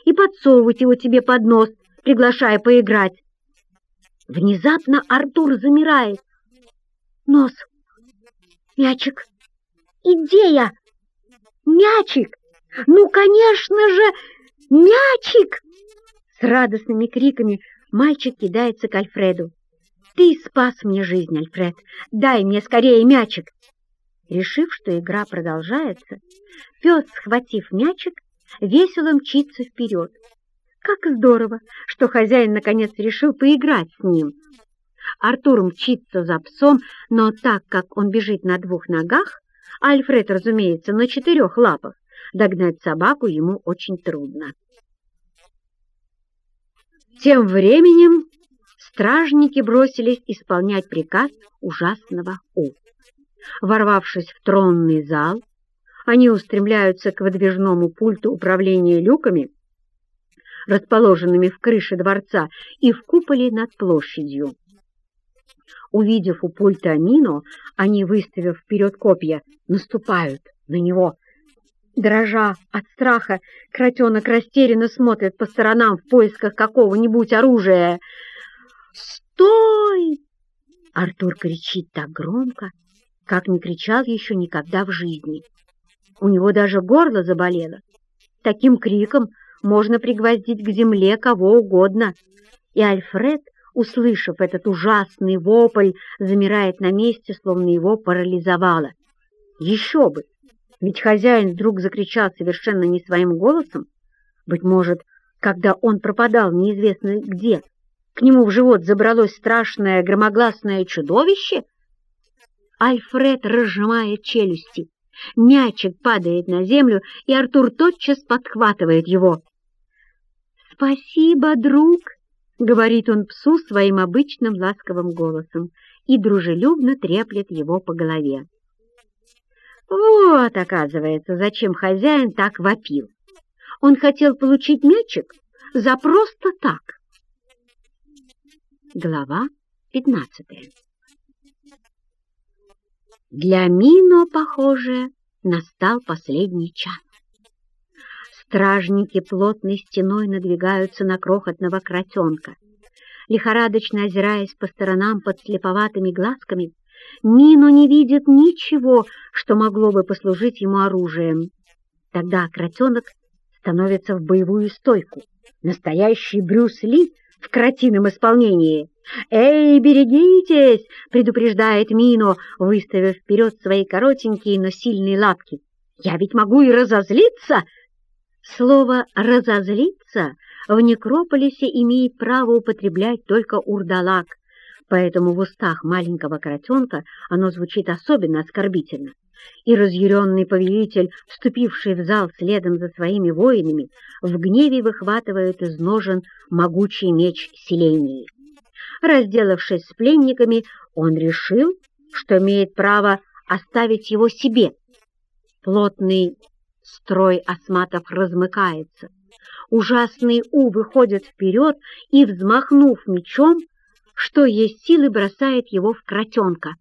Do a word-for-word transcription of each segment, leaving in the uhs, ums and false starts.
и подсовывать его тебе под нос, приглашая поиграть. Внезапно Артур замирает. Нос. Мячик. Идея. Мячик. Ну, конечно же, мячик. С радостными криками мальчик кидается к Альфреду. Ты спас мне жизнь, Альфред. Дай мне скорее мячик. Решив, что игра продолжается, пес, схватив мячик, весело мчится вперед. Как здорово, что хозяин наконец решил поиграть с ним. Артур мчится за псом, но так как он бежит на двух ногах, а Альфред, разумеется, на четырех лапах, догнать собаку ему очень трудно. Тем временем стражники бросились исполнять приказ ужасного У. Ворвавшись в тронный зал, они устремляются к выдвижному пульту управления люками, расположенными в крыше дворца и в куполе над площадью. Увидев у пульта Мино, они, выставив вперед копья, наступают на него. Дрожа от страха, кротенок растерянно смотрит по сторонам в поисках какого-нибудь оружия. «Стой!» Артур кричит так громко, как не кричал еще никогда в жизни. У него даже горло заболело. Таким криком можно пригвоздить к земле кого угодно. И Альфред, услышав этот ужасный вопль, замирает на месте, словно его парализовало. Еще бы! Ведь хозяин вдруг закричал совершенно не своим голосом. Быть может, когда он пропадал неизвестно где, к нему в живот забралось страшное громогласное чудовище? Альфред разжимает челюсти. Мячик падает на землю, и Артур тотчас подхватывает его. «Спасибо, друг!» — говорит он псу своим обычным ласковым голосом и дружелюбно треплет его по голове. Вот, оказывается, зачем хозяин так вопил. Он хотел получить мячик за просто так. Глава пятнадцатая. Для Мино, похоже, настал последний час. Стражники плотной стеной надвигаются на крохотного кротенка. Лихорадочно озираясь по сторонам под слеповатыми глазками, Мино не видит ничего, что могло бы послужить ему оружием. Тогда кротенок становится в боевую стойку. Настоящий Брюс Ли в кротином исполнении. «Эй, берегитесь!» — предупреждает Мино, выставив вперед свои коротенькие, но сильные лапки. «Я ведь могу и разозлиться!» Слово «разозлиться» в некрополисе имеет право употреблять только урдалак, поэтому в устах маленького кротенка оно звучит особенно оскорбительно. И разъяренный повелитель, вступивший в зал следом за своими воинами, в гневе выхватывает из ножен могучий меч Селении. Разделавшись с пленниками, он решил, что имеет право оставить его себе. Плотный строй осматов размыкается. Ужасный У выходит вперед и, взмахнув мечом, что есть силы, бросает его в кротенка.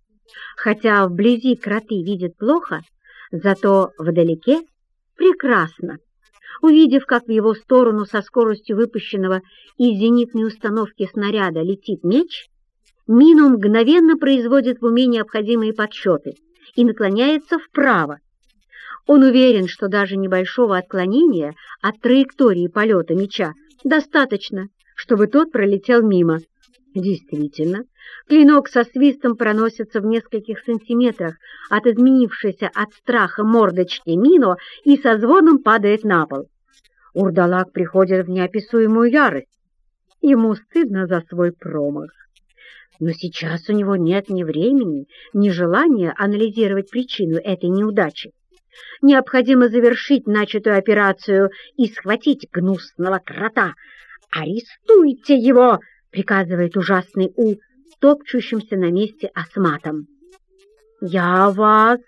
Хотя вблизи кроты видят плохо, зато вдалеке прекрасно. Увидев, как в его сторону со скоростью выпущенного из зенитной установки снаряда летит меч, Мино мгновенно производит в уме необходимые подсчеты и наклоняется вправо. Он уверен, что даже небольшого отклонения от траектории полета меча достаточно, чтобы тот пролетел мимо. Действительно, клинок со свистом проносится в нескольких сантиметрах от изменившейся от страха мордочки Мино и со звоном падает на пол. Урдалак приходит в неописуемую ярость. Ему стыдно за свой промах. Но сейчас у него нет ни времени, ни желания анализировать причину этой неудачи. Необходимо завершить начатую операцию и схватить гнусного крота. «Арестуйте его!» — приказывает ужасный У, топчущимся на месте осматом. «Я вас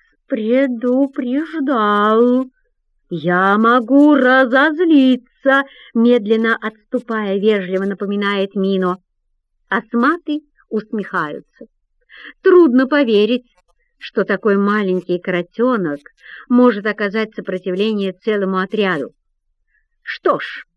предупреждал. Я могу разозлиться», — медленно отступая, вежливо напоминает Мино. Осматы усмехаются. Трудно поверить, что такой маленький кротенок может оказать сопротивление целому отряду. Что ж,